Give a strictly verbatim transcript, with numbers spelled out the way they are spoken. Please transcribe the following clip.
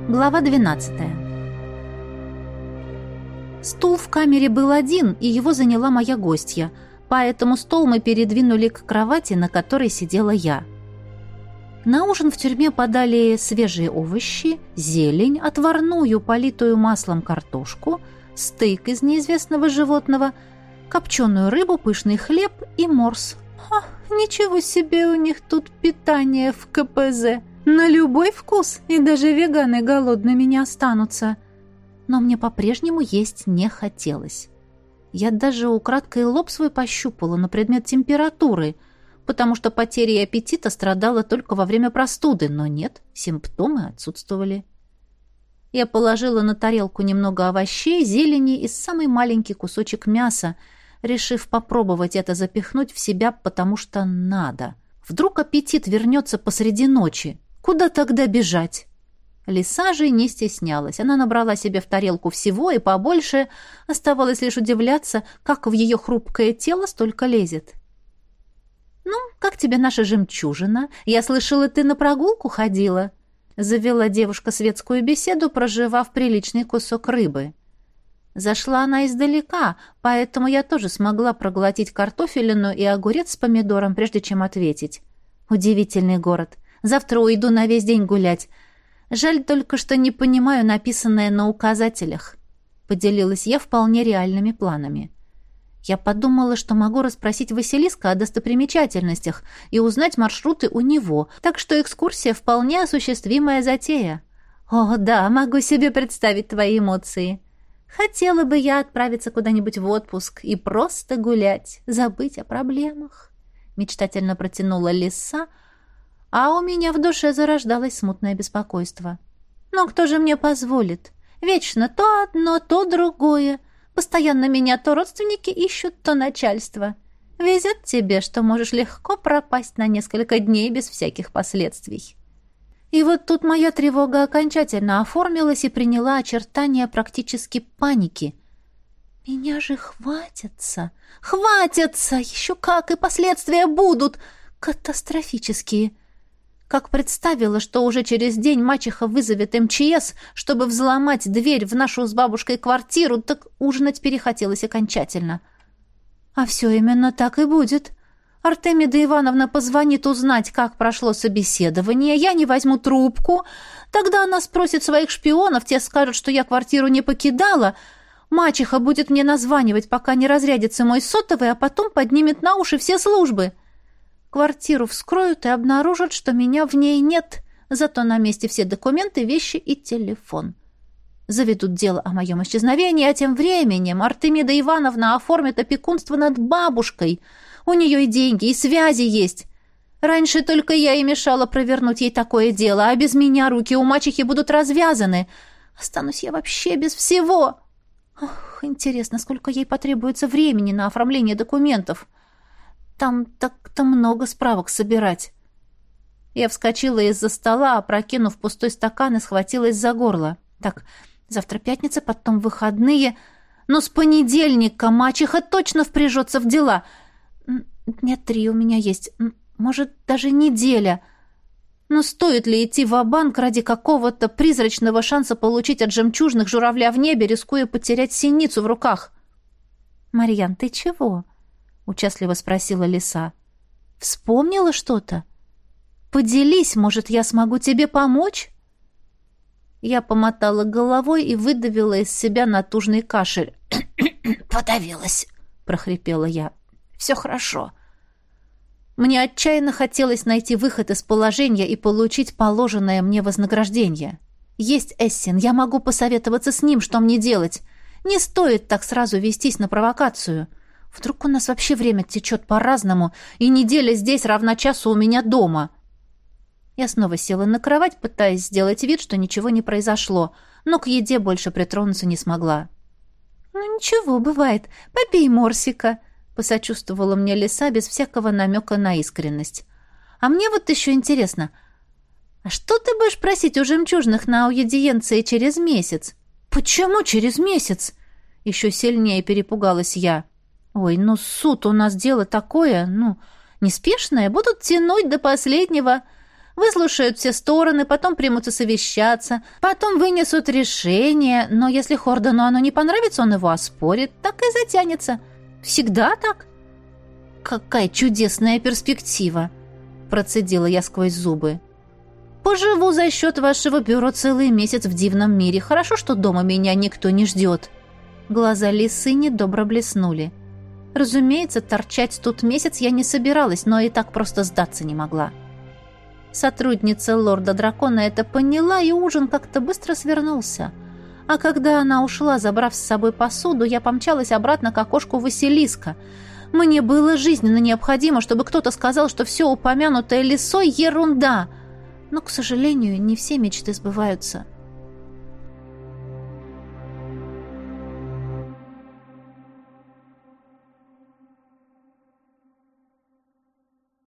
Глава двенадцатая. Стул в камере был один, и его заняла моя гостья, поэтому стол мы передвинули к кровати, на которой сидела я. На ужин в тюрьме подали свежие овощи, зелень, отварную, политую маслом картошку, стейк из неизвестного животного, копченую рыбу, пышный хлеб и морс. Ха, ничего себе у них тут питание в ка пэ зэ. На любой вкус, и даже веганы голодными не останутся. Но мне по-прежнему есть не хотелось. Я даже украдкой лоб свой пощупала на предмет температуры, потому что потерей аппетита страдала только во время простуды, но нет, симптомы отсутствовали. Я положила на тарелку немного овощей, зелени и самый маленький кусочек мяса, решив попробовать это запихнуть в себя, потому что надо. Вдруг аппетит вернется посреди ночи. Куда тогда бежать? Лиса же не стеснялась. Она набрала себе в тарелку всего и побольше. Оставалось лишь удивляться, как в ее хрупкое тело столько лезет. «Ну, как тебе наша жемчужина? Я слышала, ты на прогулку ходила?» Завела девушка светскую беседу, проживав приличный кусок рыбы. Зашла она издалека, поэтому я тоже смогла проглотить картофелину и огурец с помидором, прежде чем ответить. «Удивительный город. Завтра уйду на весь день гулять. Жаль только, что не понимаю написанное на указателях». Поделилась я вполне реальными планами. Я подумала, что могу расспросить Василиска о достопримечательностях и узнать маршруты у него, так что экскурсия вполне осуществимая затея. «О, да, могу себе представить твои эмоции. Хотела бы я отправиться куда-нибудь в отпуск и просто гулять, забыть о проблемах», — мечтательно протянула лиса, а у меня в душе зарождалось смутное беспокойство. «Но кто же мне позволит? Вечно то одно, то другое. Постоянно меня то родственники ищут, то начальство. Везет тебе, что можешь легко пропасть на несколько дней без всяких последствий». И вот тут моя тревога окончательно оформилась и приняла очертания практически паники. «Меня же хватятся! Хватятся! Еще как! И последствия будут! Катастрофические!» Как представила, что уже через день мачеха вызовет эм че эс, чтобы взломать дверь в нашу с бабушкой квартиру, так ужинать перехотелось окончательно. А все именно так и будет. Артемида Ивановна позвонит узнать, как прошло собеседование, я не возьму трубку, тогда она спросит своих шпионов, те скажут, что я квартиру не покидала, мачеха будет мне названивать, пока не разрядится мой сотовый, а потом поднимет на уши все службы. Квартиру вскроют и обнаружат, что меня в ней нет, зато на месте все документы, вещи и телефон. Заведут дело о моем исчезновении, а тем временем Артемида Ивановна оформит опекунство над бабушкой. У нее и деньги, и связи есть. Раньше только я и мешала провернуть ей такое дело, а без меня руки у мачехи будут развязаны. Останусь я вообще без всего. Ох, интересно, сколько ей потребуется времени на оформление документов. Там так-то много справок собирать. Я вскочила из-за стола, опрокинув пустой стакан, и схватилась за горло. Так, завтра пятница, потом выходные. Но с понедельника мачеха точно впряжется в дела. Дня три у меня есть. Может, даже неделя. Но стоит ли идти ва-банк ради какого-то призрачного шанса получить от жемчужных журавля в небе, рискуя потерять синицу в руках? «Марьян, ты чего?» — участливо спросила лиса. «Вспомнила что-то? Поделись, может, я смогу тебе помочь?» Я помотала головой и выдавила из себя натужный кашель. «Подавилась», — прохрипела я. «Все хорошо». Мне отчаянно хотелось найти выход из положения и получить положенное мне вознаграждение. Есть Эссен, я могу посоветоваться с ним, что мне делать. Не стоит так сразу вестись на провокацию. Вдруг у нас вообще время течет по-разному, и неделя здесь равна часу у меня дома. Я снова села на кровать, пытаясь сделать вид, что ничего не произошло, но к еде больше притронуться не смогла. «Ну ничего, бывает. Попей морсика», — посочувствовала мне лиса без всякого намека на искренность. «А мне вот еще интересно, а что ты будешь просить у жемчужных на аудиенции через месяц?» «Почему через месяц?» — еще сильнее перепугалась я. «Ой, ну суд у нас дело такое, ну, неспешное, будут тянуть до последнего. Выслушают все стороны, потом примутся совещаться, потом вынесут решение, но если Хордону оно не понравится, он его оспорит, так и затянется. Всегда так. Какая чудесная перспектива, процедила я сквозь зубы. Поживу за счет вашего бюро целый месяц в дивном мире. Хорошо, что дома меня никто не ждет. Глаза лисы недобро блеснули. Разумеется, торчать тут месяц я не собиралась, но и так просто сдаться не могла. Сотрудница лорда-дракона это поняла, и ужин как-то быстро свернулся. А когда она ушла, забрав с собой посуду, я помчалась обратно к окошку Василиска. Мне было жизненно необходимо, чтобы кто-то сказал, что все упомянутое лисой — ерунда. Но, к сожалению, не все мечты сбываются.